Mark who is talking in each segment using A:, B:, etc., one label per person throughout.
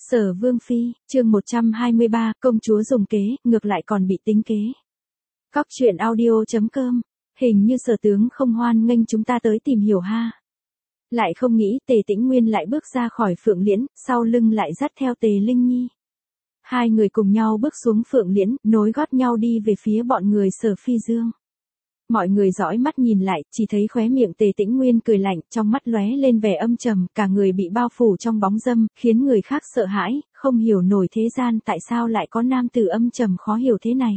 A: Sở Vương Phi, chương 123, công chúa dùng kế, ngược lại còn bị tính kế. Cóc truyện audio.com, hình như sở tướng không hoan nghênh chúng ta tới tìm hiểu ha. Lại không nghĩ Tề Tĩnh Nguyên lại bước ra khỏi Phượng Liễn, sau lưng lại dắt theo Tề Linh Nhi. Hai người cùng nhau bước xuống Phượng Liễn, nối gót nhau đi về phía bọn người Sở Phi Dương. Mọi người dõi mắt nhìn lại, chỉ thấy khóe miệng Tề Tĩnh Nguyên cười lạnh, trong mắt lóe lên vẻ âm trầm, cả người bị bao phủ trong bóng dâm, khiến người khác sợ hãi, không hiểu nổi thế gian tại sao lại có nam tử âm trầm khó hiểu thế này.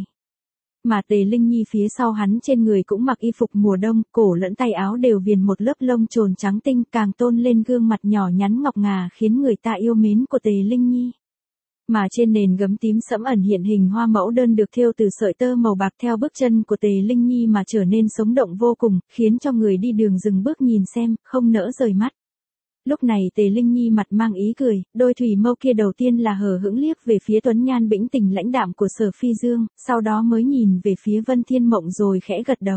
A: Mà Tề Linh Nhi phía sau hắn trên người cũng mặc y phục mùa đông, cổ lẫn tay áo đều viền một lớp lông trồn trắng tinh, càng tôn lên gương mặt nhỏ nhắn ngọc ngà khiến người ta yêu mến của Tề Linh Nhi. Mà trên nền gấm tím sẫm ẩn hiện hình hoa mẫu đơn được thêu từ sợi tơ màu bạc theo bước chân của Tề Linh Nhi mà trở nên sống động vô cùng, khiến cho người đi đường dừng bước nhìn xem, không nỡ rời mắt. Lúc này Tề Linh Nhi mặt mang ý cười, đôi thủy mâu kia đầu tiên là hờ hững liếc về phía tuấn nhan bĩnh tình lãnh đạm của Sở Phi Dương, sau đó mới nhìn về phía Vân Thiên Mộng rồi khẽ gật đầu.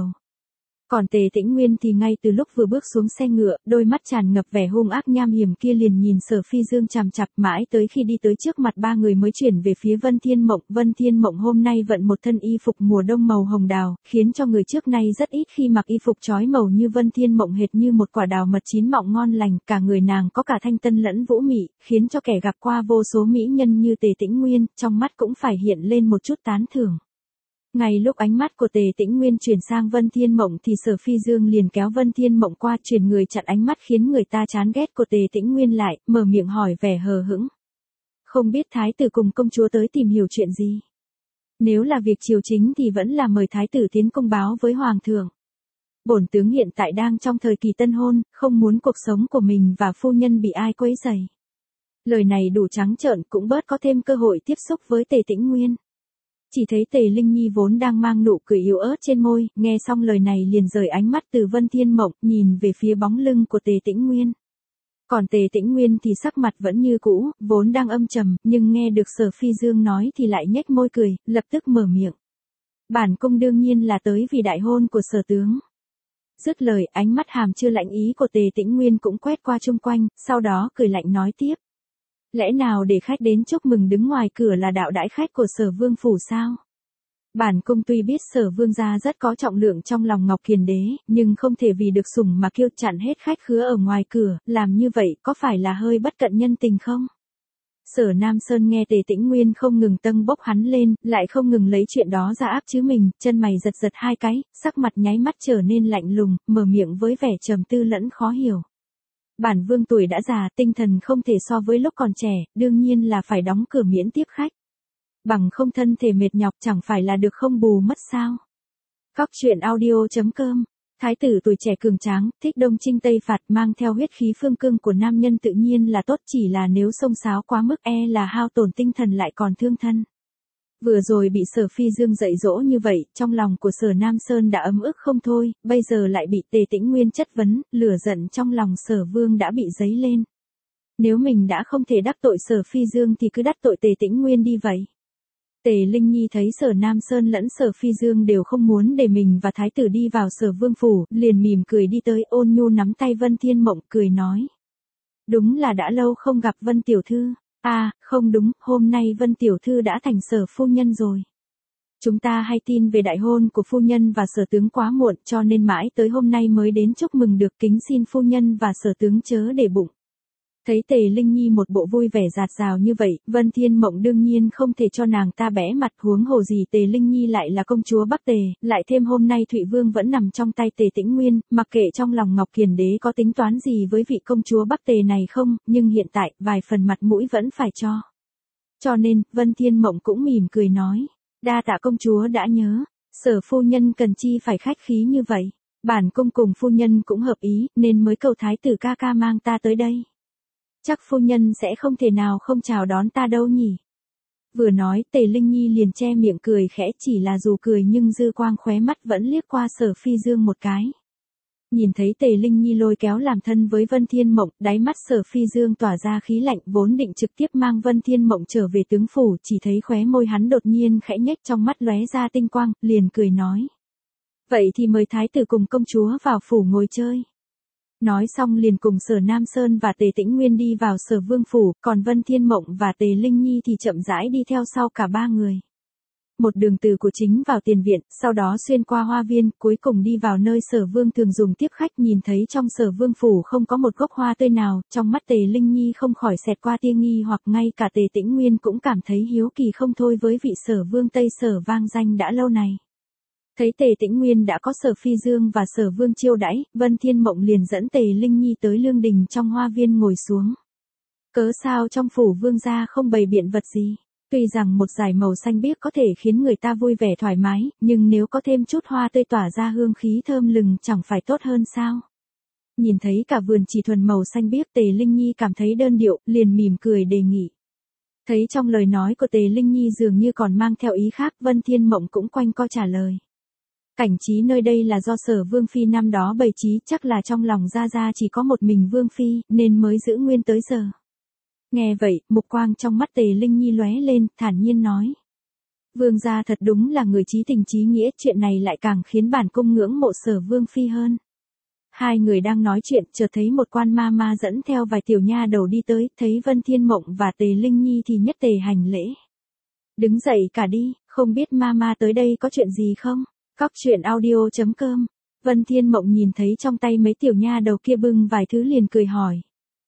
A: Còn Tề Tĩnh Nguyên thì ngay từ lúc vừa bước xuống xe ngựa, đôi mắt tràn ngập vẻ hung ác nham hiểm kia liền nhìn Sở Phi Dương chằm chằm mãi tới khi đi tới trước mặt ba người mới chuyển về phía Vân Thiên Mộng. Vân Thiên Mộng hôm nay vận một thân y phục mùa đông màu hồng đào, khiến cho người trước nay rất ít khi mặc y phục chói màu như Vân Thiên Mộng hệt như một quả đào mật chín mọng ngon lành, cả người nàng có cả thanh tân lẫn vũ mị, khiến cho kẻ gặp qua vô số mỹ nhân như Tề Tĩnh Nguyên, trong mắt cũng phải hiện lên một chút tán thưởng. Ngay lúc ánh mắt của Tề Tĩnh Nguyên chuyển sang Vân Thiên Mộng thì Sở Phi Dương liền kéo Vân Thiên Mộng qua, chuyển người chặn ánh mắt khiến người ta chán ghét của Tề Tĩnh Nguyên lại, mở miệng hỏi vẻ hờ hững. Không biết thái tử cùng công chúa tới tìm hiểu chuyện gì? Nếu là việc triều chính thì vẫn là mời thái tử tiến công báo với hoàng thượng. Bổn tướng hiện tại đang trong thời kỳ tân hôn, không muốn cuộc sống của mình và phu nhân bị ai quấy rầy. Lời này đủ trắng trợn, cũng bớt có thêm cơ hội tiếp xúc với Tề Tĩnh Nguyên. Chỉ thấy Tề Linh Nhi vốn đang mang nụ cười yếu ớt trên môi, nghe xong lời này liền rời ánh mắt từ Vân Thiên Mộng, nhìn về phía bóng lưng của Tề Tĩnh Nguyên. Còn Tề Tĩnh Nguyên thì sắc mặt vẫn như cũ, vốn đang âm trầm, nhưng nghe được Sở Phi Dương nói thì lại nhếch môi cười, lập tức mở miệng. Bản cung đương nhiên là tới vì đại hôn của Sở tướng. Dứt lời, ánh mắt hàm chưa lạnh ý của Tề Tĩnh Nguyên cũng quét qua chung quanh, sau đó cười lạnh nói tiếp. Lẽ nào để khách đến chúc mừng đứng ngoài cửa là đạo đãi khách của Sở Vương phủ sao? Bản cung tuy biết Sở Vương gia rất có trọng lượng trong lòng Ngọc Kiền Đế, nhưng không thể vì được sủng mà kêu chặn hết khách khứa ở ngoài cửa, làm như vậy có phải là hơi bất cận nhân tình không? Sở Nam Sơn nghe Tề Tĩnh Nguyên không ngừng tâng bốc hắn lên, lại không ngừng lấy chuyện đó ra áp chứ mình, chân mày giật giật hai cái, sắc mặt nháy mắt trở nên lạnh lùng, mở miệng với vẻ trầm tư lẫn khó hiểu. Bản vương tuổi đã già, tinh thần không thể so với lúc còn trẻ, đương nhiên là phải đóng cửa miễn tiếp khách. Bằng không thân thể mệt nhọc chẳng phải là được không bù mất sao. Cóc truyện audio.com, thái tử tuổi trẻ cường tráng, thích đông chinh tây phạt, mang theo huyết khí phương cương của nam nhân tự nhiên là tốt, chỉ là nếu xông xáo quá mức là hao tổn tinh thần lại còn thương thân. Vừa rồi bị Sở Phi Dương dạy dỗ như vậy, trong lòng của Sở Nam Sơn đã ấm ức không thôi, bây giờ lại bị Tề Tĩnh Nguyên chất vấn, lửa giận trong lòng Sở Vương đã bị dấy lên. Nếu mình đã không thể đắc tội Sở Phi Dương thì cứ đắc tội Tề Tĩnh Nguyên đi vậy. Tề Linh Nhi thấy Sở Nam Sơn lẫn Sở Phi Dương đều không muốn để mình và thái tử đi vào Sở Vương phủ, liền mỉm cười đi tới, ôn nhu nắm tay Vân Thiên Mộng cười nói. Đúng là đã lâu không gặp Vân tiểu thư. À, không đúng, hôm nay Vân tiểu thư đã thành Sở phu nhân rồi. Chúng ta hay tin về đại hôn của phu nhân và Sở tướng quá muộn, cho nên mãi tới hôm nay mới đến chúc mừng được, kính xin phu nhân và Sở tướng chớ để bụng. Thấy Tề Linh Nhi một bộ vui vẻ dạt dào như vậy, Vân Thiên Mộng đương nhiên không thể cho nàng ta bẽ mặt, huống hồ gì Tề Linh Nhi lại là công chúa Bắc Tề, lại thêm hôm nay Thụy Vương vẫn nằm trong tay Tề Tĩnh Nguyên, mặc kệ trong lòng Ngọc Kiền Đế có tính toán gì với vị công chúa Bắc Tề này không, nhưng hiện tại, vài phần mặt mũi vẫn phải cho. Cho nên, Vân Thiên Mộng cũng mỉm cười nói, đa tạ công chúa đã nhớ, Sở phu nhân cần chi phải khách khí như vậy, bản cung cùng phu nhân cũng hợp ý, nên mới cầu thái tử ca ca mang ta tới đây. Chắc phu nhân sẽ không thể nào không chào đón ta đâu nhỉ. Vừa nói Tề Linh Nhi liền che miệng cười khẽ, chỉ là dù cười nhưng dư quang khóe mắt vẫn liếc qua Sở Phi Dương một cái. Nhìn thấy Tề Linh Nhi lôi kéo làm thân với Vân Thiên Mộng, đáy mắt Sở Phi Dương tỏa ra khí lạnh, vốn định trực tiếp mang Vân Thiên Mộng trở về tướng phủ, chỉ thấy khóe môi hắn đột nhiên khẽ nhếch, trong mắt lóe ra tinh quang, liền cười nói. Vậy thì mời thái tử cùng công chúa vào phủ ngồi chơi. Nói xong liền cùng Sở Nam Sơn và Tề Tĩnh Nguyên đi vào Sở Vương phủ, còn Vân Thiên Mộng và Tề Linh Nhi thì chậm rãi đi theo sau cả ba người. Một đường từ của chính vào tiền viện, sau đó xuyên qua hoa viên, cuối cùng đi vào nơi Sở Vương thường dùng tiếp khách, nhìn thấy trong Sở Vương phủ không có một gốc hoa tươi nào, trong mắt Tề Linh Nhi không khỏi xẹt qua tia nghi, hoặc ngay cả Tề Tĩnh Nguyên cũng cảm thấy hiếu kỳ không thôi với vị Sở Vương Tây Sở vang danh đã lâu này. Thấy Tề Tĩnh Nguyên đã có Sở Phi Dương và Sở Vương chiêu đãi, Vân Thiên Mộng liền dẫn Tề Linh Nhi tới lương đình trong hoa viên ngồi xuống. Cớ sao trong phủ vương gia không bày biện vật gì? Tuy rằng một dải màu xanh biếc có thể khiến người ta vui vẻ thoải mái, nhưng nếu có thêm chút hoa tươi tỏa ra hương khí thơm lừng chẳng phải tốt hơn sao? Nhìn thấy cả vườn chỉ thuần màu xanh biếc, Tề Linh Nhi cảm thấy đơn điệu, liền mỉm cười đề nghị. Thấy trong lời nói của Tề Linh Nhi dường như còn mang theo ý khác, Vân Thiên Mộng cũng quanh co trả lời. Cảnh trí nơi đây là do Sở Vương Phi năm đó bày trí, chắc là trong lòng Gia chỉ có một mình Vương Phi, nên mới giữ nguyên tới giờ. Nghe vậy, mục quang trong mắt Tề Linh Nhi lóe lên, thản nhiên nói. Vương gia thật đúng là người chí tình chí nghĩa, chuyện này lại càng khiến bản cung ngưỡng mộ Sở Vương Phi hơn. Hai người đang nói chuyện, chợt thấy một quan ma ma dẫn theo vài tiểu nha đầu đi tới, thấy Vân Thiên Mộng và Tề Linh Nhi thì nhất tề hành lễ. Đứng dậy cả đi, không biết ma ma tới đây có chuyện gì không? Cóc truyện audio.com. Vân Thiên Mộng nhìn thấy trong tay mấy tiểu nha đầu kia bưng vài thứ liền cười hỏi.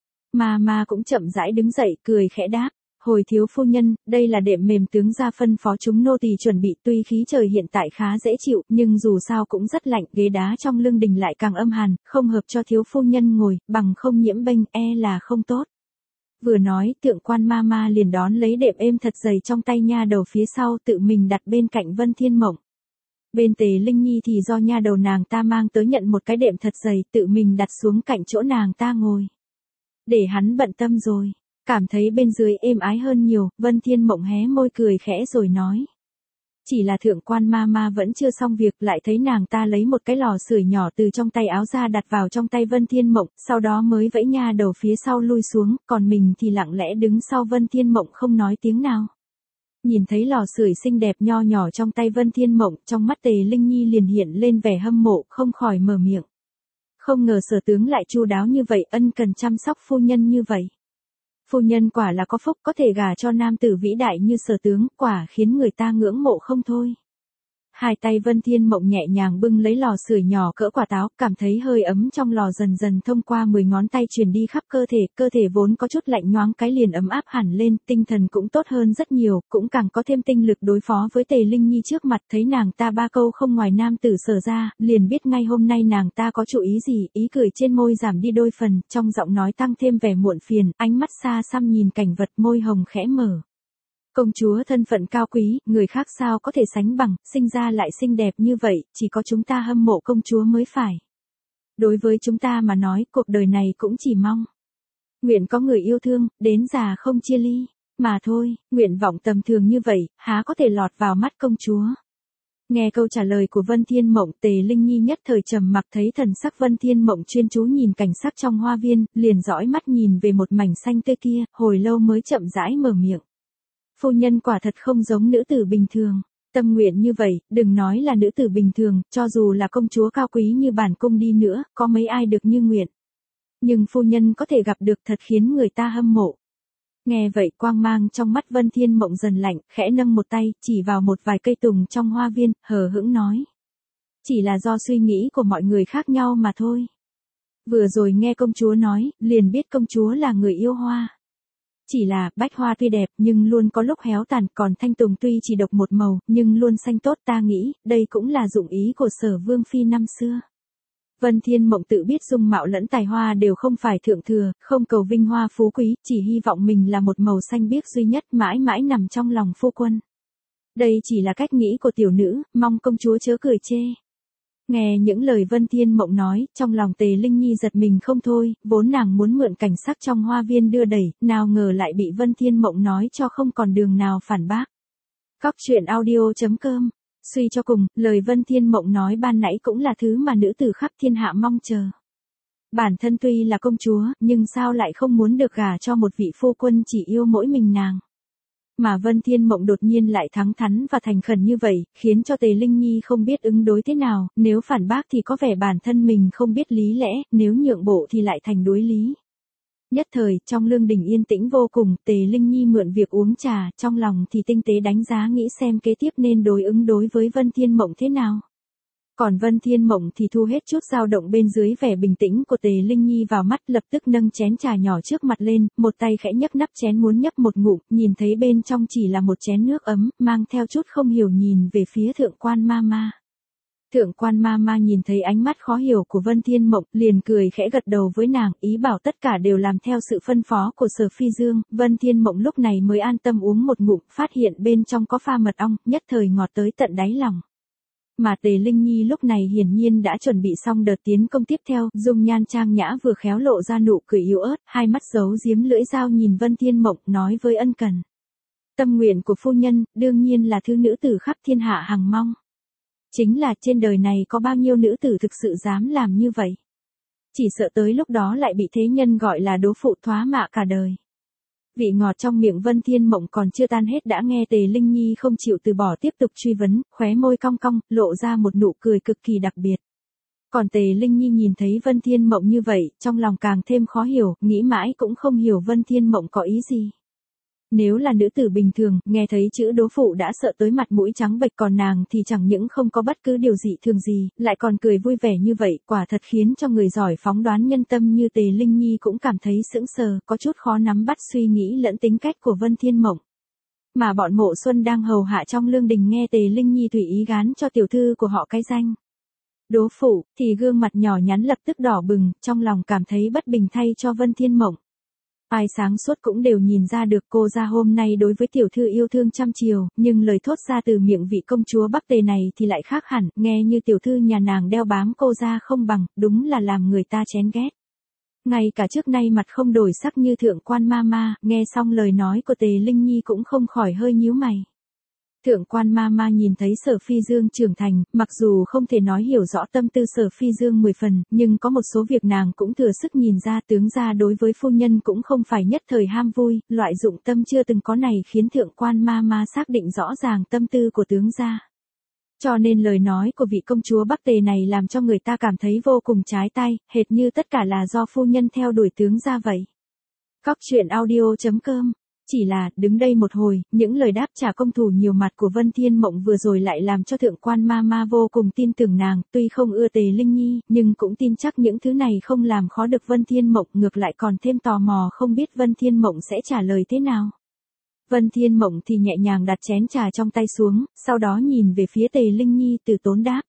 A: Ma cũng chậm rãi đứng dậy, cười khẽ đáp. Hồi thiếu phu nhân, đây là đệm mềm tướng gia phân phó chúng nô tỳ chuẩn bị, tuy khí trời hiện tại khá dễ chịu, nhưng dù sao cũng rất lạnh, ghế đá trong lương đình lại càng âm hàn, không hợp cho thiếu phu nhân ngồi, bằng không nhiễm bênh, là không tốt. Vừa nói, thượng quan ma liền đón lấy đệm êm thật dày trong tay nha đầu phía sau, tự mình đặt bên cạnh Vân Thiên Mộng. Bên Tề Linh Nhi thì do nha đầu nàng ta mang tới nhận một cái đệm thật dày, tự mình đặt xuống cạnh chỗ nàng ta ngồi. Để hắn bận tâm rồi. Cảm thấy bên dưới êm ái hơn nhiều, Vân Thiên Mộng hé môi cười khẽ rồi nói. Chỉ là thượng quan ma vẫn chưa xong việc, lại thấy nàng ta lấy một cái lò sưởi nhỏ từ trong tay áo ra đặt vào trong tay Vân Thiên Mộng, sau đó mới vẫy nha đầu phía sau lui xuống, còn mình thì lặng lẽ đứng sau Vân Thiên Mộng không nói tiếng nào. Nhìn thấy lò sưởi xinh đẹp nho nhỏ trong tay Vân Thiên Mộng, trong mắt Tề Linh Nhi liền hiện lên vẻ hâm mộ, không khỏi mở miệng. Không ngờ Sở tướng lại chu đáo như vậy, ân cần chăm sóc phu nhân như vậy. Phu nhân quả là có phúc, có thể gả cho nam tử vĩ đại như Sở tướng, quả khiến người ta ngưỡng mộ không thôi. Hai tay Vân Thiên Mộng nhẹ nhàng bưng lấy lò sưởi nhỏ cỡ quả táo, cảm thấy hơi ấm trong lò dần dần thông qua 10 ngón tay truyền đi khắp cơ thể vốn có chút lạnh nhoáng cái liền ấm áp hẳn lên, tinh thần cũng tốt hơn rất nhiều, cũng càng có thêm tinh lực đối phó với Tề Linh Nhi trước mặt. Thấy nàng ta ba câu không ngoài nam tử Sở ra, liền biết ngay hôm nay nàng ta có chủ ý gì, ý cười trên môi giảm đi đôi phần, trong giọng nói tăng thêm vẻ muộn phiền, ánh mắt xa xăm nhìn cảnh vật, môi hồng khẽ mở. Công chúa thân phận cao quý, người khác sao có thể sánh bằng, sinh ra lại xinh đẹp như vậy, chỉ có chúng ta hâm mộ công chúa mới phải. Đối với chúng ta mà nói, cuộc đời này cũng chỉ mong. Nguyện có người yêu thương, đến già không chia ly, mà thôi, nguyện vọng tầm thường như vậy, há có thể lọt vào mắt công chúa. Nghe câu trả lời của Vân Thiên Mộng, Tề Linh Nhi nhất thời trầm mặc, thấy thần sắc Vân Thiên Mộng chuyên chú nhìn cảnh sắc trong hoa viên, liền dõi mắt nhìn về một mảnh xanh tươi kia, hồi lâu mới chậm rãi mở miệng. Phu nhân quả thật không giống nữ tử bình thường. Tâm nguyện như vậy, đừng nói là nữ tử bình thường, cho dù là công chúa cao quý như bản cung đi nữa, có mấy ai được như nguyện. Nhưng phu nhân có thể gặp được thật khiến người ta hâm mộ. Nghe vậy, quang mang trong mắt Vân Thiên Mộng dần lạnh, khẽ nâng một tay, chỉ vào một vài cây tùng trong hoa viên, hờ hững nói. Chỉ là do suy nghĩ của mọi người khác nhau mà thôi. Vừa rồi nghe công chúa nói, liền biết công chúa là người yêu hoa. Chỉ là, bách hoa tuy đẹp, nhưng luôn có lúc héo tàn, còn thanh tùng tuy chỉ độc một màu, nhưng luôn xanh tốt, ta nghĩ, đây cũng là dụng ý của Sở Vương Phi năm xưa. Vân Thiên Mộng tự biết dung mạo lẫn tài hoa đều không phải thượng thừa, không cầu vinh hoa phú quý, chỉ hy vọng mình là một màu xanh biếc duy nhất mãi mãi nằm trong lòng phu quân. Đây chỉ là cách nghĩ của tiểu nữ, mong công chúa chớ cười chê. Nghe những lời Vân Thiên Mộng nói, trong lòng Tề Linh Nhi giật mình không thôi, vốn nàng muốn mượn cảnh sắc trong hoa viên đưa đẩy, nào ngờ lại bị Vân Thiên Mộng nói cho không còn đường nào phản bác. Cóc truyện audio.com. Suy cho cùng, lời Vân Thiên Mộng nói ban nãy cũng là thứ mà nữ tử khắp thiên hạ mong chờ. Bản thân tuy là công chúa, nhưng sao lại không muốn được gả cho một vị phu quân chỉ yêu mỗi mình nàng. Mà Vân Thiên Mộng đột nhiên lại thẳng thắn và thành khẩn như vậy, khiến cho Tề Linh Nhi không biết ứng đối thế nào, nếu phản bác thì có vẻ bản thân mình không biết lý lẽ, nếu nhượng bộ thì lại thành đối lý. Nhất thời, trong lương đình yên tĩnh vô cùng, Tề Linh Nhi mượn việc uống trà, trong lòng thì tinh tế đánh giá nghĩ xem kế tiếp nên đối với Vân Thiên Mộng thế nào. Còn Vân Thiên Mộng thì thu hết chút dao động bên dưới vẻ bình tĩnh của Tề Linh Nhi vào mắt, lập tức nâng chén trà nhỏ trước mặt lên, một tay khẽ nhấc nắp chén muốn nhấp một ngụm, nhìn thấy bên trong chỉ là một chén nước ấm, mang theo chút không hiểu nhìn về phía Thượng Quan Mama. Thượng Quan Mama nhìn thấy ánh mắt khó hiểu của Vân Thiên Mộng, liền cười khẽ gật đầu với nàng, ý bảo tất cả đều làm theo sự phân phó của Sở Phi Dương. Vân Thiên Mộng lúc này mới an tâm uống một ngụm, phát hiện bên trong có pha mật ong, nhất thời ngọt tới tận đáy lòng. Mà Tề Linh Nhi lúc này hiển nhiên đã chuẩn bị xong đợt tiến công tiếp theo, dung nhan trang nhã vừa khéo lộ ra nụ cười yếu ớt, hai mắt giấu giếm lưỡi dao nhìn Vân Thiên Mộng, nói với ân cần. Tâm nguyện của phu nhân, đương nhiên là thứ nữ tử khắp thiên hạ hằng mong. Chính là trên đời này có bao nhiêu nữ tử thực sự dám làm như vậy. Chỉ sợ tới lúc đó lại bị thế nhân gọi là đố phụ thoá mạ cả đời. Vị ngọt trong miệng Vân Thiên Mộng còn chưa tan hết đã nghe Tề Linh Nhi không chịu từ bỏ tiếp tục truy vấn, khóe môi cong cong, lộ ra một nụ cười cực kỳ đặc biệt. Còn Tề Linh Nhi nhìn thấy Vân Thiên Mộng như vậy, trong lòng càng thêm khó hiểu, nghĩ mãi cũng không hiểu Vân Thiên Mộng có ý gì. Nếu là nữ tử bình thường, nghe thấy chữ đố phụ đã sợ tới mặt mũi trắng bệch, còn nàng thì chẳng những không có bất cứ điều gì thường gì, lại còn cười vui vẻ như vậy, quả thật khiến cho người giỏi phóng đoán nhân tâm như Tề Linh Nhi cũng cảm thấy sững sờ, có chút khó nắm bắt suy nghĩ lẫn tính cách của Vân Thiên Mộng. Mà bọn Mộ Xuân đang hầu hạ trong lương đình nghe Tề Linh Nhi tùy ý gán cho tiểu thư của họ cái danh đố phụ, thì gương mặt nhỏ nhắn lập tức đỏ bừng, trong lòng cảm thấy bất bình thay cho Vân Thiên Mộng. Ai sáng suốt cũng đều nhìn ra được cô ra hôm nay đối với tiểu thư yêu thương trăm chiều, nhưng lời thốt ra từ miệng vị công chúa Bắc Tề này thì lại khác hẳn, nghe như tiểu thư nhà nàng đeo bám cô ra không bằng, đúng là làm người ta chén ghét. Ngay cả trước nay mặt không đổi sắc như Thượng Quan Mama, nghe xong lời nói của Tề Linh Nhi cũng không khỏi hơi nhíu mày. Thượng Quan Mama nhìn thấy Sở Phi Dương trưởng thành, mặc dù không thể nói hiểu rõ tâm tư Sở Phi Dương 10 phần, nhưng có một số việc nàng cũng thừa sức nhìn ra, tướng gia đối với phu nhân cũng không phải nhất thời ham vui, loại dụng tâm chưa từng có này khiến Thượng Quan Mama xác định rõ ràng tâm tư của tướng gia. Cho nên lời nói của vị công chúa Bắc Tề này làm cho người ta cảm thấy vô cùng trái tai, hệt như tất cả là do phu nhân theo đuổi tướng gia vậy. Cóc truyện audio.com. Chỉ là, đứng đây một hồi, những lời đáp trả công thủ nhiều mặt của Vân Thiên Mộng vừa rồi lại làm cho Thượng Quan Mama vô cùng tin tưởng nàng, tuy không ưa Tề Linh Nhi, nhưng cũng tin chắc những thứ này không làm khó được Vân Thiên Mộng, ngược lại còn thêm tò mò không biết Vân Thiên Mộng sẽ trả lời thế nào. Vân Thiên Mộng thì nhẹ nhàng đặt chén trà trong tay xuống, sau đó nhìn về phía Tề Linh Nhi từ tốn đáp.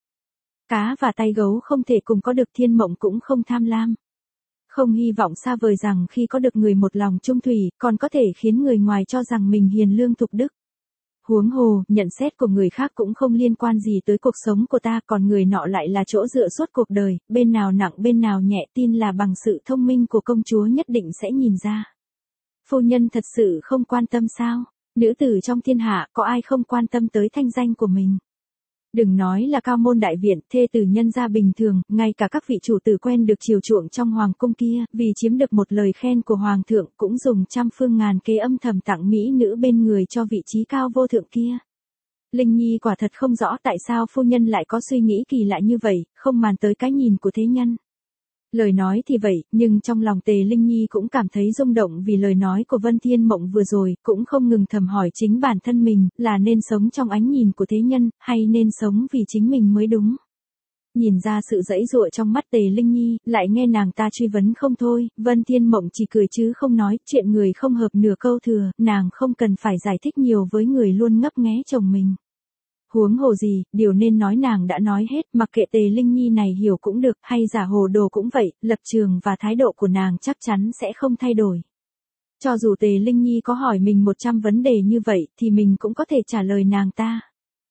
A: Cá và tay gấu không thể cùng có được, Thiên Mộng cũng không tham lam. Không hy vọng xa vời rằng khi có được người một lòng trung thủy, còn có thể khiến người ngoài cho rằng mình hiền lương thục đức. Huống hồ, nhận xét của người khác cũng không liên quan gì tới cuộc sống của ta, còn người nọ lại là chỗ dựa suốt cuộc đời, bên nào nặng bên nào nhẹ, tin là bằng sự thông minh của công chúa nhất định sẽ nhìn ra. Phu nhân thật sự không quan tâm sao? Nữ tử trong thiên hạ, có ai không quan tâm tới thanh danh của mình? Đừng nói là cao môn đại viện, thê tử nhân gia bình thường, ngay cả các vị chủ tử quen được chiều chuộng trong hoàng cung kia, vì chiếm được một lời khen của hoàng thượng, cũng dùng trăm phương ngàn kế âm thầm tặng mỹ nữ bên người cho vị trí cao vô thượng kia. Linh Nhi quả thật không rõ tại sao phu nhân lại có suy nghĩ kỳ lạ như vậy, không màng tới cái nhìn của thế nhân. Lời nói thì vậy, nhưng trong lòng Tề Linh Nhi cũng cảm thấy rung động vì lời nói của Vân Thiên Mộng vừa rồi, cũng không ngừng thầm hỏi chính bản thân mình, là nên sống trong ánh nhìn của thế nhân, hay nên sống vì chính mình mới đúng. Nhìn ra sự giãy giụa trong mắt Tề Linh Nhi, lại nghe nàng ta truy vấn không thôi, Vân Thiên Mộng chỉ cười chứ không nói, chuyện người không hợp nửa câu thừa, nàng không cần phải giải thích nhiều với người luôn ngấp nghé chồng mình. Huống hồ gì, điều nên nói nàng đã nói hết, mặc kệ Tề Linh Nhi này hiểu cũng được, hay giả hồ đồ cũng vậy, lập trường và thái độ của nàng chắc chắn sẽ không thay đổi. Cho dù Tề Linh Nhi có hỏi mình 100 vấn đề như vậy, thì mình cũng có thể trả lời nàng ta.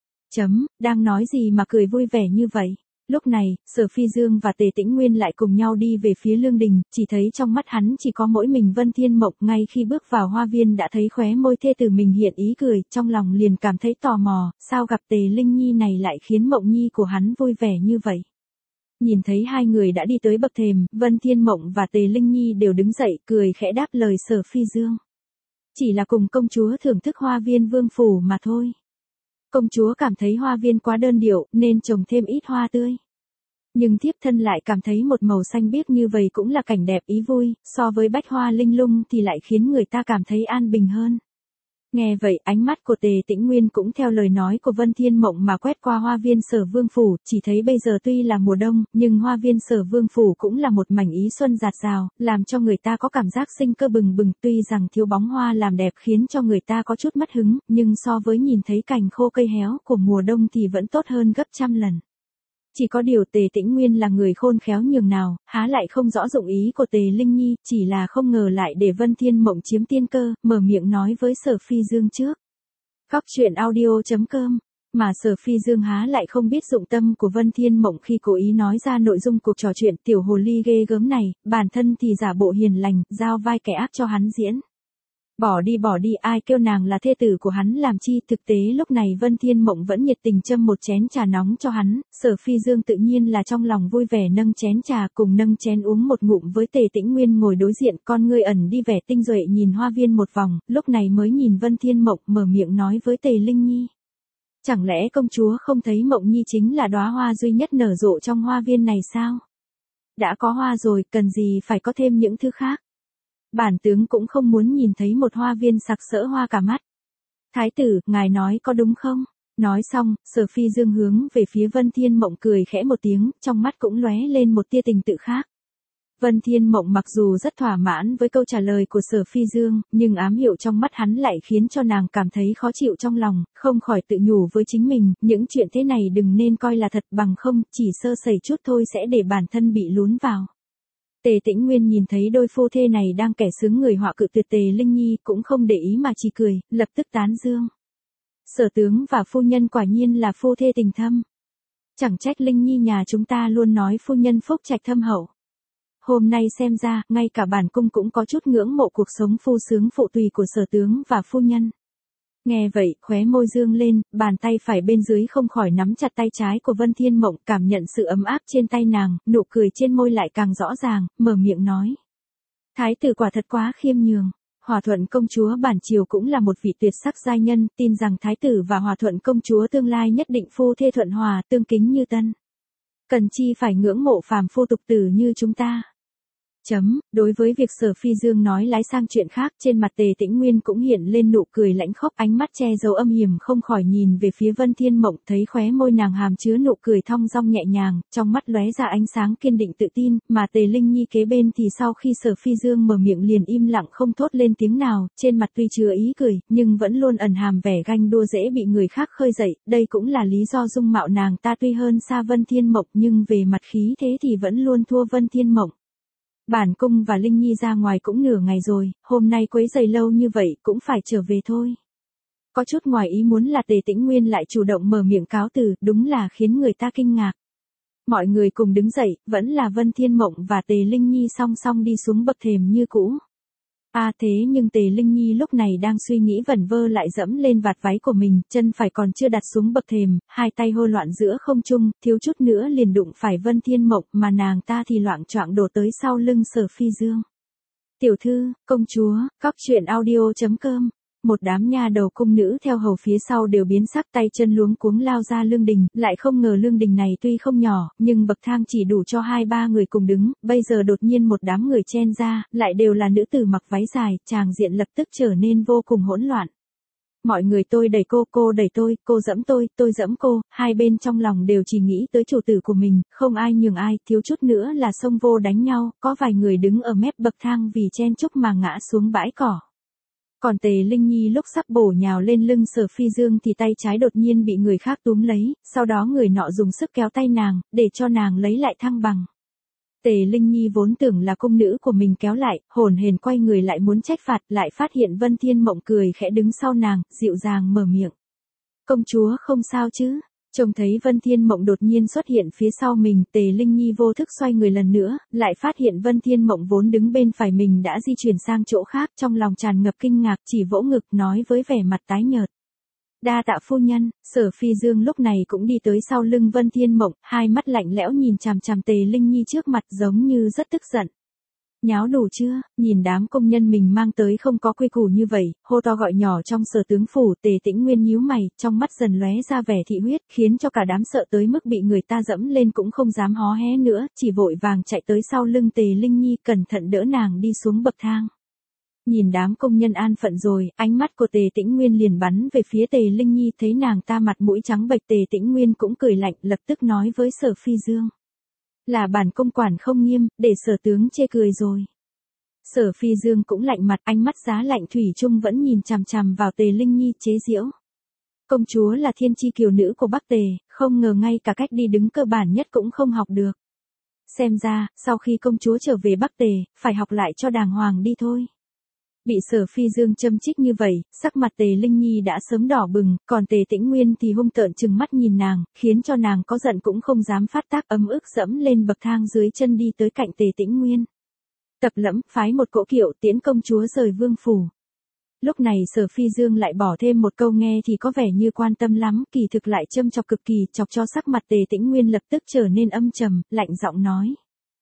A: Đang nói gì mà cười vui vẻ như vậy? Lúc này, Sở Phi Dương và Tề Tĩnh Nguyên lại cùng nhau đi về phía lương đình, chỉ thấy trong mắt hắn chỉ có mỗi mình Vân Thiên Mộng, ngay khi bước vào hoa viên đã thấy khóe môi thê tử mình hiện ý cười, trong lòng liền cảm thấy tò mò, sao gặp Tề Linh Nhi này lại khiến Mộng Nhi của hắn vui vẻ như vậy. Nhìn thấy hai người đã đi tới bậc thềm, Vân Thiên Mộng và Tề Linh Nhi đều đứng dậy, cười khẽ đáp lời Sở Phi Dương. Chỉ là cùng công chúa thưởng thức hoa viên vương phủ mà thôi. Công chúa cảm thấy hoa viên quá đơn điệu nên trồng thêm ít hoa tươi. Nhưng thiếp thân lại cảm thấy một màu xanh biếc như vậy cũng là cảnh đẹp ý vui, so với bách hoa linh lung thì lại khiến người ta cảm thấy an bình hơn. Nghe vậy, ánh mắt của Tề Tĩnh Nguyên cũng theo lời nói của Vân Thiên Mộng mà quét qua hoa viên Sở Vương phủ, chỉ thấy bây giờ tuy là mùa đông, nhưng hoa viên Sở Vương phủ cũng là một mảnh ý xuân rạt rào, làm cho người ta có cảm giác sinh cơ bừng bừng, tuy rằng thiếu bóng hoa làm đẹp khiến cho người ta có chút mất hứng, nhưng so với nhìn thấy cành khô cây héo của mùa đông thì vẫn tốt hơn gấp trăm lần. Chỉ có điều Tề Tĩnh Nguyên là người khôn khéo nhường nào, há lại không rõ dụng ý của Tề Linh Nhi, chỉ là không ngờ lại để Vân Thiên Mộng chiếm tiên cơ, mở miệng nói với Sở Phi Dương trước. Góc truyện audio.com, mà Sở Phi Dương há lại không biết dụng tâm của Vân Thiên Mộng khi cố ý nói ra nội dung cuộc trò chuyện tiểu hồ ly ghê gớm này, bản thân thì giả bộ hiền lành, giao vai kẻ ác cho hắn diễn. Bỏ đi, ai kêu nàng là thê tử của hắn làm chi, thực tế lúc này Vân Thiên Mộng vẫn nhiệt tình châm một chén trà nóng cho hắn, Sở Phi Dương tự nhiên là trong lòng vui vẻ nâng chén trà cùng nâng chén uống một ngụm với Tề Tĩnh Nguyên ngồi đối diện, con ngươi ẩn đi vẻ tinh duệ nhìn hoa viên một vòng, lúc này mới nhìn Vân Thiên Mộng mở miệng nói với Tề Linh Nhi. Chẳng lẽ công chúa không thấy Mộng Nhi chính là đóa hoa duy nhất nở rộ trong hoa viên này sao? Đã có hoa rồi, cần gì phải có thêm những thứ khác? Bản tướng cũng không muốn nhìn thấy một hoa viên sặc sỡ hoa cả mắt. Thái tử, ngài nói có đúng không? Nói xong, Sở Phi Dương hướng về phía Vân Thiên Mộng cười khẽ một tiếng, trong mắt cũng lóe lên một tia tình tự khác. Vân Thiên Mộng mặc dù rất thỏa mãn với câu trả lời của Sở Phi Dương, nhưng ám hiệu trong mắt hắn lại khiến cho nàng cảm thấy khó chịu trong lòng, không khỏi tự nhủ với chính mình, những chuyện thế này đừng nên coi là thật, bằng không, chỉ sơ sẩy chút thôi sẽ để bản thân bị lún vào. Tề Tĩnh Nguyên nhìn thấy đôi phu thê này đang kẻ sướng người họa cự tuyệt Tề Linh Nhi cũng không để ý mà chỉ cười, lập tức tán dương. Sở tướng và phu nhân quả nhiên là phu thê tình thâm. Chẳng trách Linh Nhi nhà chúng ta luôn nói phu nhân phúc trạch thâm hậu. Hôm nay xem ra, ngay cả bản cung cũng có chút ngưỡng mộ cuộc sống phu sướng phụ tùy của sở tướng và phu nhân. Nghe vậy, khóe môi dương lên, bàn tay phải bên dưới không khỏi nắm chặt tay trái của Vân Thiên Mộng, cảm nhận sự ấm áp trên tay nàng, nụ cười trên môi lại càng rõ ràng, mở miệng nói. Thái tử quả thật quá khiêm nhường. Hòa Thuận công chúa bản triều cũng là một vị tuyệt sắc giai nhân, tin rằng thái tử và Hòa Thuận công chúa tương lai nhất định phu thê thuận hòa, tương kính như tân. Cần chi phải ngưỡng mộ phàm phu tục tử như chúng ta. Đối với việc Sở Phi Dương nói lái sang chuyện khác, trên mặt Tề Tĩnh Nguyên cũng hiện lên nụ cười lãnh khốc, ánh mắt che giấu âm hiểm không khỏi nhìn về phía Vân Thiên Mộng, thấy khóe môi nàng hàm chứa nụ cười thong dong nhẹ nhàng, trong mắt lóe ra ánh sáng kiên định tự tin, mà Tề Linh Nhi kế bên thì sau khi Sở Phi Dương mở miệng liền im lặng không thốt lên tiếng nào, trên mặt tuy chứa ý cười, nhưng vẫn luôn ẩn hàm vẻ ganh đua dễ bị người khác khơi dậy, đây cũng là lý do dung mạo nàng ta tuy hơn xa Vân Thiên Mộng nhưng về mặt khí thế thì vẫn luôn thua Vân Thiên Mộng. Bản cung và Linh Nhi ra ngoài cũng nửa ngày rồi, hôm nay quấy rầy lâu như vậy cũng phải trở về thôi. Có chút ngoài ý muốn là Tề Tĩnh Nguyên lại chủ động mở miệng cáo từ, đúng là khiến người ta kinh ngạc. Mọi người cùng đứng dậy, vẫn là Vân Thiên Mộng và Tề Linh Nhi song song đi xuống bậc thềm như cũ. Thế nhưng Tề Linh Nhi lúc này đang suy nghĩ vẩn vơ lại dẫm lên vạt váy của mình, chân phải còn chưa đặt xuống bậc thềm, hai tay hô loạn giữa không trung, thiếu chút nữa liền đụng phải Vân Thiên Mộng, mà nàng ta thì loạng choạng đổ tới sau lưng Sở Phi Dương. Tiểu thư, công chúa, góc truyện audio.com. Một đám nha đầu cung nữ theo hầu phía sau đều biến sắc, tay chân luống cuống lao ra lương đình, lại không ngờ lương đình này tuy không nhỏ, nhưng bậc thang chỉ đủ cho 2-3 người cùng đứng, bây giờ đột nhiên một đám người chen ra, lại đều là nữ tử mặc váy dài, tràng diện lập tức trở nên vô cùng hỗn loạn. Mọi người tôi đẩy cô đẩy cô dẫm tôi dẫm cô, hai bên trong lòng đều chỉ nghĩ tới chủ tử của mình, không ai nhường ai, thiếu chút nữa là xông vô đánh nhau, có vài người đứng ở mép bậc thang vì chen chúc mà ngã xuống bãi cỏ. Còn Tề Linh Nhi lúc sắp bổ nhào lên lưng Sở Phi Dương thì tay trái đột nhiên bị người khác túm lấy, sau đó người nọ dùng sức kéo tay nàng, để cho nàng lấy lại thăng bằng. Tề Linh Nhi vốn tưởng là cung nữ của mình kéo lại, hồn hển quay người lại muốn trách phạt, lại phát hiện Vân Thiên Mộng cười khẽ đứng sau nàng, dịu dàng mở miệng. Công chúa không sao chứ? Trông thấy Vân Thiên Mộng đột nhiên xuất hiện phía sau mình, Tề Linh Nhi vô thức xoay người lần nữa, lại phát hiện Vân Thiên Mộng vốn đứng bên phải mình đã di chuyển sang chỗ khác, trong lòng tràn ngập kinh ngạc, chỉ vỗ ngực nói với vẻ mặt tái nhợt. Đa tạ phu nhân. Sở Phi Dương lúc này cũng đi tới sau lưng Vân Thiên Mộng, hai mắt lạnh lẽo nhìn chằm chằm Tề Linh Nhi trước mặt giống như rất tức giận. Nháo đủ chưa, nhìn đám công nhân mình mang tới không có quy củ như vậy, hô to gọi nhỏ trong Sở tướng phủ. Tề Tĩnh Nguyên nhíu mày, trong mắt dần lóe ra vẻ thị huyết, khiến cho cả đám sợ tới mức bị người ta dẫm lên cũng không dám hó hé nữa, chỉ vội vàng chạy tới sau lưng Tề Linh Nhi, cẩn thận đỡ nàng đi xuống bậc thang. Nhìn đám công nhân an phận rồi, ánh mắt của Tề Tĩnh Nguyên liền bắn về phía Tề Linh Nhi, thấy nàng ta mặt mũi trắng bệch. Tề Tĩnh Nguyên cũng cười lạnh, lập tức nói với Sở Phi Dương. Là bản công quản không nghiêm, để Sở tướng chê cười rồi. Sở Phi Dương cũng lạnh mặt, ánh mắt giá lạnh thủy chung vẫn nhìn chằm chằm vào Tề Linh Nhi, chế giễu. Công chúa là thiên chi kiều nữ của Bắc Tề, không ngờ ngay cả cách đi đứng cơ bản nhất cũng không học được. Xem ra, sau khi công chúa trở về Bắc Tề, phải học lại cho đàng hoàng đi thôi. Bị Sở Phi Dương châm chích như vậy, sắc mặt Tề Linh Nhi đã sớm đỏ bừng, còn Tề Tĩnh Nguyên thì hung tợn trừng mắt nhìn nàng, khiến cho nàng có giận cũng không dám phát tác, ấm ức dẫm lên bậc thang dưới chân đi tới cạnh Tề Tĩnh Nguyên. Tập Lẫm, phái một cỗ kiệu tiễn công chúa rời vương phủ. Lúc này Sở Phi Dương lại bỏ thêm một câu nghe thì có vẻ như quan tâm lắm, kỳ thực lại châm chọc cực kỳ, chọc cho sắc mặt Tề Tĩnh Nguyên lập tức trở nên âm trầm, lạnh giọng nói.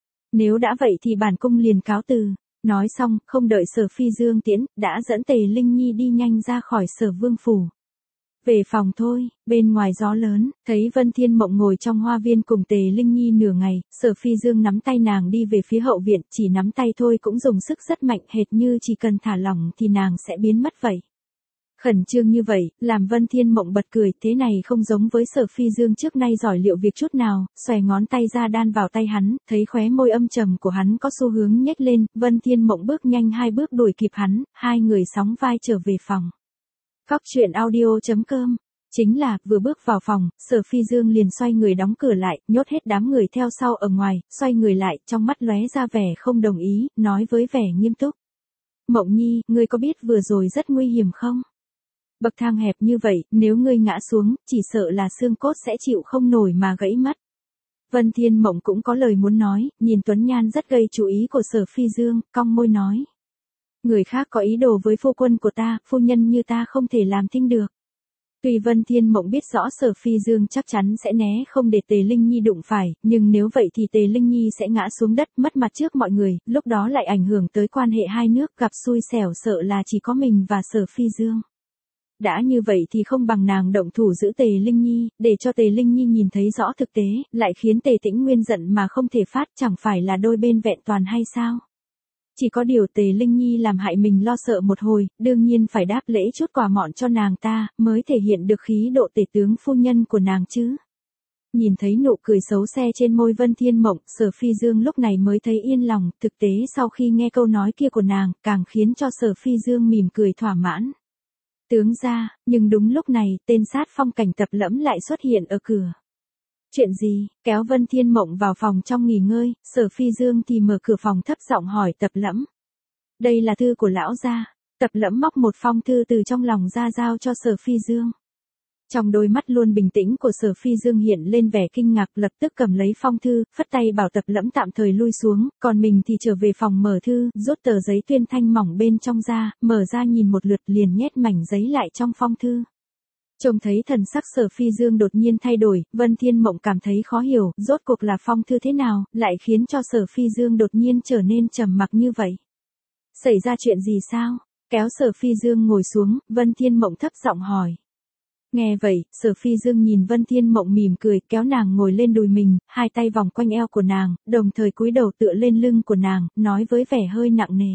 A: Nếu đã vậy thì bản cung liền cáo từ. Nói xong, không đợi Sở Phi Dương tiễn, đã dẫn Tề Linh Nhi đi nhanh ra khỏi Sở vương phủ. Về phòng thôi, bên ngoài gió lớn, thấy Vân Thiên Mộng ngồi trong hoa viên cùng Tề Linh Nhi nửa ngày, Sở Phi Dương nắm tay nàng đi về phía hậu viện, chỉ nắm tay thôi cũng dùng sức rất mạnh, hệt như chỉ cần thả lỏng thì nàng sẽ biến mất vậy. Khẩn trương như vậy, làm Vân Thiên Mộng bật cười, thế này không giống với Sở Phi Dương trước nay giỏi liệu việc chút nào, xòe ngón tay ra đan vào tay hắn, thấy khóe môi âm trầm của hắn có xu hướng nhếch lên, Vân Thiên Mộng bước nhanh 2 bước đuổi kịp hắn, hai người sóng vai trở về phòng. Cóc truyện audio.com. Chính là, vừa bước vào phòng, Sở Phi Dương liền xoay người đóng cửa lại, nhốt hết đám người theo sau ở ngoài, xoay người lại, trong mắt lóe ra vẻ không đồng ý, nói với vẻ nghiêm túc. Mộng Nhi, ngươi có biết vừa rồi rất nguy hiểm không? Bậc thang hẹp như vậy, nếu ngươi ngã xuống, chỉ sợ là xương cốt sẽ chịu không nổi mà gãy mất. Vân Thiên Mộng cũng có lời muốn nói, nhìn Tuấn Nhan rất gây chú ý của Sở Phi Dương, cong môi nói. Người khác có ý đồ với phu quân của ta, phu nhân như ta không thể làm thinh được. Tuy Vân Thiên Mộng biết rõ Sở Phi Dương chắc chắn sẽ né không để Tề Linh Nhi đụng phải, nhưng nếu vậy thì Tề Linh Nhi sẽ ngã xuống đất mất mặt trước mọi người, lúc đó lại ảnh hưởng tới quan hệ hai nước, gặp xui xẻo sợ là chỉ có mình và Sở Phi Dương. Đã như vậy thì không bằng nàng động thủ giữ Tề Linh Nhi, để cho Tề Linh Nhi nhìn thấy rõ thực tế, lại khiến Tề Tĩnh Nguyên giận mà không thể phát, chẳng phải là đôi bên vẹn toàn hay sao? Chỉ có điều Tề Linh Nhi làm hại mình lo sợ một hồi, đương nhiên phải đáp lễ chút quà mọn cho nàng ta, mới thể hiện được khí độ tể tướng phu nhân của nàng chứ. Nhìn thấy nụ cười xấu xe trên môi Vân Thiên Mộng, Sở Phi Dương lúc này mới thấy yên lòng, thực tế sau khi nghe câu nói kia của nàng, càng khiến cho Sở Phi Dương mỉm cười thỏa mãn. Tướng ra, nhưng đúng lúc này, tên sát phong cảnh Tập Lẫm lại xuất hiện ở cửa. Chuyện gì, kéo Vân Thiên Mộng vào phòng trong nghỉ ngơi, Sở Phi Dương thì mở cửa phòng thấp giọng hỏi Tập Lẫm. Đây là thư của lão gia. Tập Lẫm móc một phong thư từ trong lòng ra giao cho Sở Phi Dương. Trong đôi mắt luôn bình tĩnh của Sở Phi Dương hiện lên vẻ kinh ngạc, lập tức cầm lấy phong thư, phất tay bảo Tập Lẫm tạm thời lui xuống, còn mình thì trở về phòng mở thư, rút tờ giấy tuyên thanh mỏng bên trong ra, mở ra nhìn một lượt liền nhét mảnh giấy lại trong phong thư. Trông thấy thần sắc Sở Phi Dương đột nhiên thay đổi, Vân Thiên Mộng cảm thấy khó hiểu, rốt cuộc là phong thư thế nào, lại khiến cho Sở Phi Dương đột nhiên trở nên trầm mặc như vậy. Xảy ra chuyện gì sao? Kéo Sở Phi Dương ngồi xuống, Vân Thiên Mộng thấp giọng hỏi. Nghe vậy, Sở Phi Dương nhìn Vân Thiên Mộng mỉm cười, kéo nàng ngồi lên đùi mình, hai tay vòng quanh eo của nàng, đồng thời cúi đầu tựa lên lưng của nàng, nói với vẻ hơi nặng nề.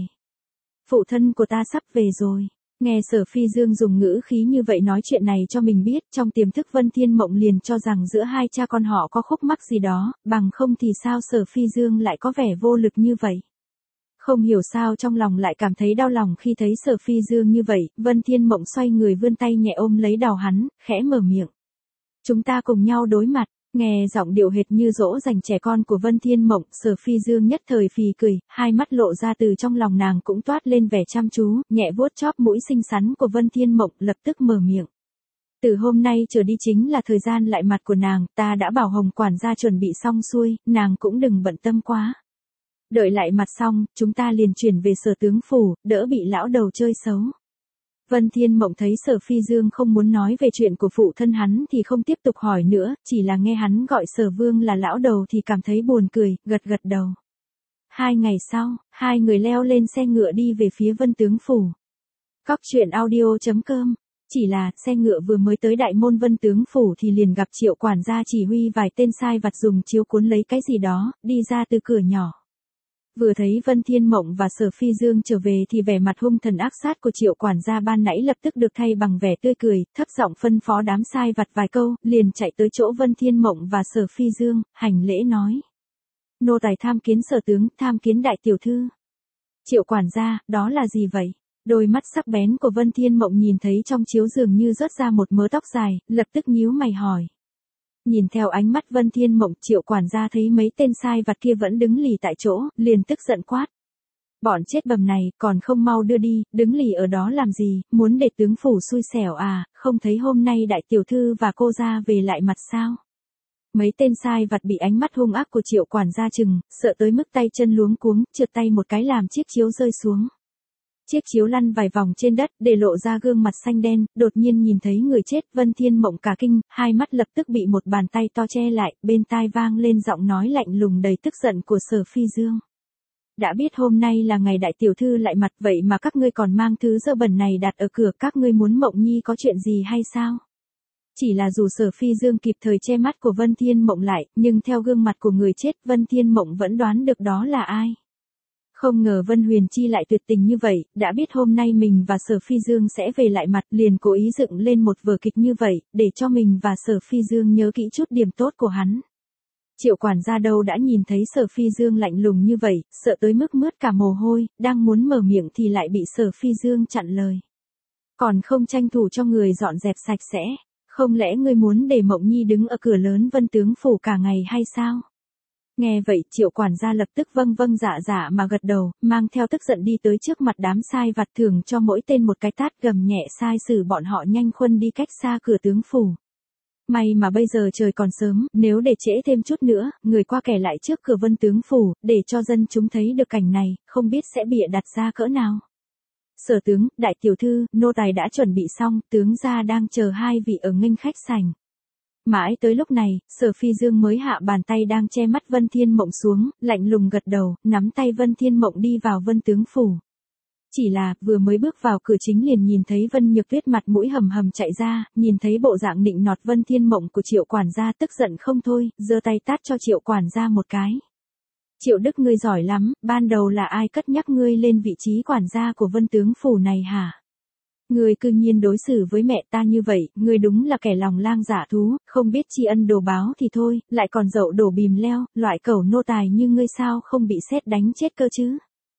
A: Phụ thân của ta sắp về rồi. Nghe Sở Phi Dương dùng ngữ khí như vậy nói chuyện này cho mình biết, trong tiềm thức Vân Thiên Mộng liền cho rằng giữa hai cha con họ có khúc mắc gì đó, bằng không thì sao Sở Phi Dương lại có vẻ vô lực như vậy. Không hiểu sao trong lòng lại cảm thấy đau lòng khi thấy Sở Phi Dương như vậy, Vân Thiên Mộng xoay người vươn tay nhẹ ôm lấy đầu hắn, khẽ mở miệng. Chúng ta cùng nhau đối mặt. Nghe giọng điệu hệt như dỗ dành trẻ con của Vân Thiên Mộng, Sở Phi Dương nhất thời phì cười, hai mắt lộ ra từ trong lòng nàng cũng toát lên vẻ chăm chú, nhẹ vuốt chóp mũi xinh xắn của Vân Thiên Mộng, lập tức mở miệng. Từ hôm nay trở đi chính là thời gian lại mặt của nàng, ta đã bảo Hồng quản gia chuẩn bị xong xuôi, nàng cũng đừng bận tâm quá. Đợi lại mặt xong, chúng ta liền chuyển về Sở tướng phủ, đỡ bị lão đầu chơi xấu. Vân Thiên Mộng thấy Sở Phi Dương không muốn nói về chuyện của phụ thân hắn thì không tiếp tục hỏi nữa, chỉ là nghe hắn gọi Sở Vương là lão đầu thì cảm thấy buồn cười, gật gật đầu. 2 ngày sau, hai người leo lên xe ngựa đi về phía Vân Tướng Phủ. Cóc truyện audio.com. Chỉ là, xe ngựa vừa mới tới đại môn Vân Tướng Phủ thì liền gặp Triệu quản gia chỉ huy vài tên sai vặt dùng chiếu cuốn lấy cái gì đó, đi ra từ cửa nhỏ. Vừa thấy Vân Thiên Mộng và Sở Phi Dương trở về thì vẻ mặt hung thần ác sát của Triệu quản gia ban nãy lập tức được thay bằng vẻ tươi cười, thấp giọng phân phó đám sai vặt vài câu, liền chạy tới chỗ Vân Thiên Mộng và Sở Phi Dương, hành lễ nói. Nô tài tham kiến sở tướng, tham kiến đại tiểu thư. Triệu quản gia, đó là gì vậy? Đôi mắt sắc bén của Vân Thiên Mộng nhìn thấy trong chiếu dường như rớt ra một mớ tóc dài, lập tức nhíu mày hỏi. Nhìn theo ánh mắt Vân Thiên Mộng, Triệu quản gia thấy mấy tên sai vặt kia vẫn đứng lì tại chỗ, liền tức giận quát. Bọn chết bầm này, còn không mau đưa đi, đứng lì ở đó làm gì, muốn để tướng phủ xui xẻo à, không thấy hôm nay đại tiểu thư và cô ra về lại mặt sao? Mấy tên sai vặt bị ánh mắt hung ác của Triệu quản gia chừng, sợ tới mức tay chân luống cuống, trượt tay một cái làm chiếc chiếu rơi xuống. Chiếc chiếu lăn vài vòng trên đất, để lộ ra gương mặt xanh đen, đột nhiên nhìn thấy người chết, Vân Thiên Mộng cả kinh, hai mắt lập tức bị một bàn tay to che lại, bên tai vang lên giọng nói lạnh lùng đầy tức giận của Sở Phi Dương. Đã biết hôm nay là ngày đại tiểu thư lại mặt vậy mà các ngươi còn mang thứ dơ bẩn này đặt ở cửa, các ngươi muốn Mộng Nhi có chuyện gì hay sao? Chỉ là dù Sở Phi Dương kịp thời che mắt của Vân Thiên Mộng lại, nhưng theo gương mặt của người chết, Vân Thiên Mộng vẫn đoán được đó là ai. Không ngờ Vân Huyền Chi lại tuyệt tình như vậy, đã biết hôm nay mình và Sở Phi Dương sẽ về lại mặt, liền cố ý dựng lên một vở kịch như vậy, để cho mình và Sở Phi Dương nhớ kỹ chút điểm tốt của hắn. Triệu quản gia đâu đã nhìn thấy Sở Phi Dương lạnh lùng như vậy, sợ tới mức mướt cả mồ hôi, đang muốn mở miệng thì lại bị Sở Phi Dương chặn lời. Còn không tranh thủ cho người dọn dẹp sạch sẽ, không lẽ ngươi muốn để Mộng Nhi đứng ở cửa lớn Vân Tướng Phủ cả ngày hay sao? Nghe vậy, Triệu quản gia lập tức vâng vâng dạ dạ mà gật đầu, mang theo tức giận đi tới trước mặt đám sai vặt, thưởng cho mỗi tên một cái tát, gầm nhẹ sai xử bọn họ nhanh khuân đi cách xa cửa tướng phủ. May mà bây giờ trời còn sớm, nếu để trễ thêm chút nữa, người qua kẻ lại trước cửa Vân Tướng Phủ, để cho dân chúng thấy được cảnh này, không biết sẽ bịa đặt ra cỡ nào. Sở tướng, đại tiểu thư, nô tài đã chuẩn bị xong, tướng gia đang chờ hai vị ở nghênh khách sảnh. Mãi tới lúc này, Sở Phi Dương mới hạ bàn tay đang che mắt Vân Thiên Mộng xuống, lạnh lùng gật đầu, nắm tay Vân Thiên Mộng đi vào Vân Tướng Phủ. Chỉ là, vừa mới bước vào cửa chính liền nhìn thấy Vân Nhược Tuyết mặt mũi hầm hầm chạy ra, nhìn thấy bộ dạng nịnh nọt Vân Thiên Mộng của Triệu quản gia tức giận không thôi, giơ tay tát cho Triệu quản gia một cái. Triệu Đức ngươi giỏi lắm, ban đầu là ai cất nhắc ngươi lên vị trí quản gia của Vân Tướng Phủ này hả? Ngươi cư nhiên đối xử với mẹ ta như vậy, ngươi đúng là kẻ lòng lang dạ thú, không biết tri ân đồ báo thì thôi, lại còn dậu đổ bìm leo, loại cẩu nô tài như ngươi sao không bị sét đánh chết cơ chứ?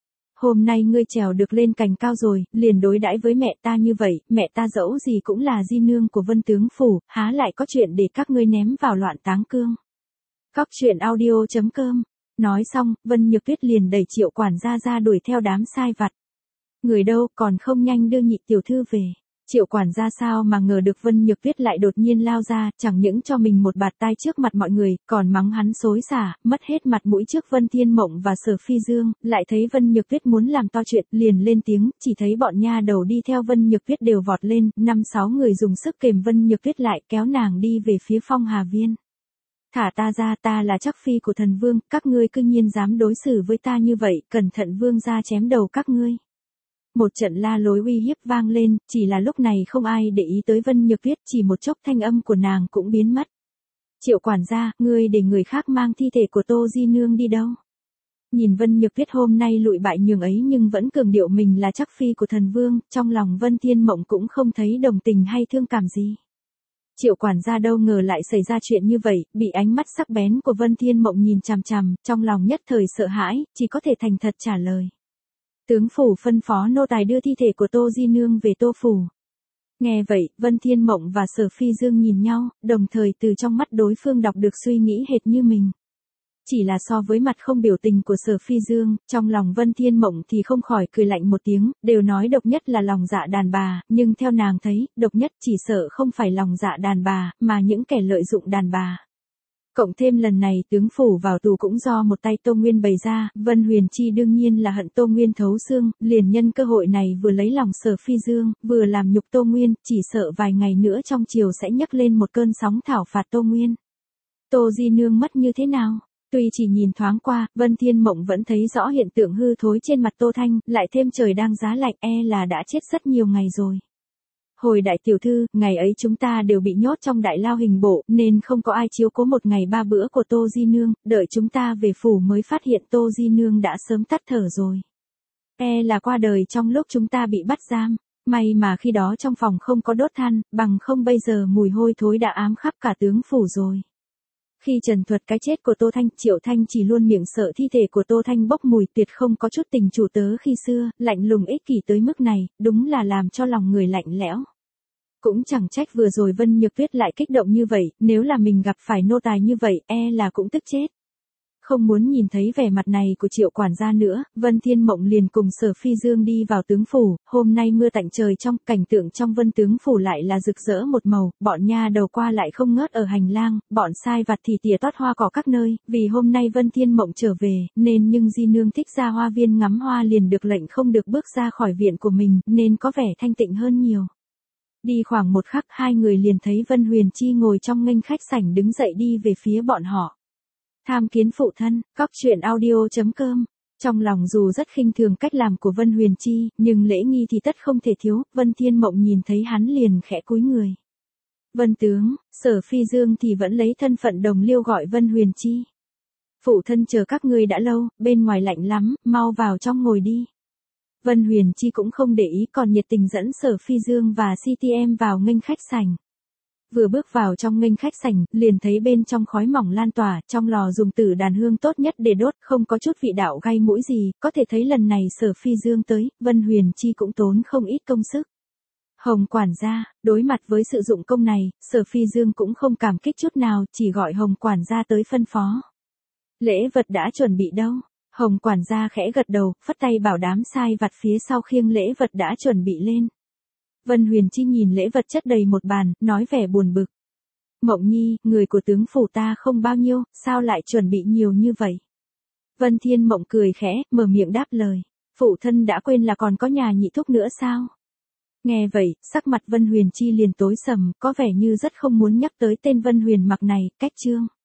A: Hôm nay ngươi trèo được lên cành cao rồi, liền đối đãi với mẹ ta như vậy, mẹ ta dẫu gì cũng là di nương của Vân Tướng Phủ, há lại có chuyện để các ngươi ném vào loạn táng cương. Cóc truyện audio.com. Nói xong, Vân Nhược Tuyết liền đẩy Triệu quản gia ra đuổi theo đám sai vặt. Người đâu, còn không nhanh đưa nhị tiểu thư về. Triệu quản gia sao mà ngờ được Vân Nhược Tuyết lại đột nhiên lao ra, chẳng những cho mình một bạt tai trước mặt mọi người, còn mắng hắn xối xả, mất hết mặt mũi trước Vân Thiên Mộng và Sở Phi Dương, lại thấy Vân Nhược Tuyết muốn làm to chuyện, liền lên tiếng, chỉ thấy bọn nha đầu đi theo Vân Nhược Tuyết đều vọt lên, 5-6 người dùng sức kềm Vân Nhược Tuyết lại, kéo nàng đi về phía Phong Hà Viên. Thả ta ra, ta là chắc phi của thần vương, các ngươi cư nhiên dám đối xử với ta như vậy, cẩn thận vương gia chém đầu các ngươi. Một trận la lối uy hiếp vang lên, chỉ là lúc này không ai để ý tới Vân Nhược Tuyết, chỉ một chốc thanh âm của nàng cũng biến mất. Triệu quản gia, ngươi để người khác mang thi thể của Tô Di Nương đi đâu? Nhìn Vân Nhược Tuyết hôm nay lụi bại nhường ấy nhưng vẫn cường điệu mình là chắc phi của thần vương, trong lòng Vân Thiên Mộng cũng không thấy đồng tình hay thương cảm gì. Triệu quản gia đâu ngờ lại xảy ra chuyện như vậy, bị ánh mắt sắc bén của Vân Thiên Mộng nhìn chằm chằm, trong lòng nhất thời sợ hãi, chỉ có thể thành thật trả lời. Tướng phủ phân phó nô tài đưa thi thể của Tô Di Nương về Tô phủ. Nghe vậy, Vân Thiên Mộng và Sở Phi Dương nhìn nhau, đồng thời từ trong mắt đối phương đọc được suy nghĩ hệt như mình. Chỉ là so với mặt không biểu tình của Sở Phi Dương, trong lòng Vân Thiên Mộng thì không khỏi cười lạnh một tiếng, đều nói độc nhất là lòng dạ đàn bà, nhưng theo nàng thấy, độc nhất chỉ sợ không phải lòng dạ đàn bà, mà những kẻ lợi dụng đàn bà. Cộng thêm lần này tướng phủ vào tù cũng do một tay Tô Nguyên bày ra, Vân Huyền Chi đương nhiên là hận Tô Nguyên thấu xương, liền nhân cơ hội này vừa lấy lòng Sở Phi Dương, vừa làm nhục Tô Nguyên, chỉ sợ vài ngày nữa trong triều sẽ nhấc lên một cơn sóng thảo phạt Tô Nguyên. Tô Di Nương mất như thế nào? Tuy chỉ nhìn thoáng qua, Vân Thiên Mộng vẫn thấy rõ hiện tượng hư thối trên mặt Tô Thanh, lại thêm trời đang giá lạnh là đã chết rất nhiều ngày rồi. Hồi đại tiểu thư, ngày ấy chúng ta đều bị nhốt trong đại lao hình bộ, nên không có ai chiếu cố một ngày 3 bữa của Tô Di Nương, đợi chúng ta về phủ mới phát hiện Tô Di Nương đã sớm tắt thở rồi. Là qua đời trong lúc chúng ta bị bắt giam, may mà khi đó trong phòng không có đốt than, bằng không bây giờ mùi hôi thối đã ám khắp cả tướng phủ rồi. Khi trần thuật cái chết của Tô Thanh, Triệu Thanh chỉ luôn miệng sợ thi thể của Tô Thanh bốc mùi, tuyệt không có chút tình chủ tớ khi xưa, lạnh lùng ích kỷ tới mức này, đúng là làm cho lòng người lạnh lẽo. Cũng chẳng trách vừa rồi Vân Nhược Tuyết lại kích động như vậy, nếu là mình gặp phải nô tài như vậy, là cũng tức chết. Không muốn nhìn thấy vẻ mặt này của Triệu quản gia nữa, Vân Thiên Mộng liền cùng Sở Phi Dương đi vào tướng phủ, hôm nay mưa tạnh trời trong, cảnh tượng trong Vân tướng phủ lại là rực rỡ một màu, bọn nha đầu qua lại không ngớt ở hành lang, bọn sai vặt thì tỉa tót hoa cỏ các nơi, vì hôm nay Vân Thiên Mộng trở về, nên nhưng Di Nương thích ra hoa viên ngắm hoa liền được lệnh không được bước ra khỏi viện của mình, nên có vẻ thanh tịnh hơn nhiều. Đi khoảng một khắc hai người liền thấy Vân Huyền Chi ngồi trong nghênh khách sảnh đứng dậy đi về phía bọn họ. Tham kiến phụ thân, coctruyện.audio.com. Trong lòng dù rất khinh thường cách làm của Vân Huyền Chi, nhưng lễ nghi thì tất không thể thiếu, Vân Thiên Mộng nhìn thấy hắn liền khẽ cúi người. Vân tướng, Sở Phi Dương thì vẫn lấy thân phận đồng liêu gọi Vân Huyền Chi. Phụ thân chờ các ngươi đã lâu, bên ngoài lạnh lắm, mau vào trong ngồi đi. Vân Huyền Chi cũng không để ý còn nhiệt tình dẫn Sở Phi Dương và CTM vào nghênh khách sảnh. Vừa bước vào trong nghênh khách sảnh, liền thấy bên trong khói mỏng lan tỏa, trong lò dùng tử đàn hương tốt nhất để đốt, không có chút vị đạo gai mũi gì, có thể thấy lần này Sở Phi Dương tới, Vân Huyền Chi cũng tốn không ít công sức. Hồng quản gia, đối mặt với sự dụng công này, Sở Phi Dương cũng không cảm kích chút nào, chỉ gọi Hồng quản gia tới phân phó. Lễ vật đã chuẩn bị đâu? Hồng quản gia khẽ gật đầu, phất tay bảo đám sai vặt phía sau khiêng lễ vật đã chuẩn bị lên. Vân Huyền Chi nhìn lễ vật chất đầy một bàn, nói vẻ buồn bực. Mộng Nhi, người của tướng phủ ta không bao nhiêu, sao lại chuẩn bị nhiều như vậy? Vân Thiên Mộng cười khẽ, mở miệng đáp lời. Phụ thân đã quên là còn có nhà nhị thúc nữa sao? Nghe vậy, sắc mặt Vân Huyền Chi liền tối sầm, có vẻ như rất không muốn nhắc tới tên Vân Huyền Mặc này, cách chương.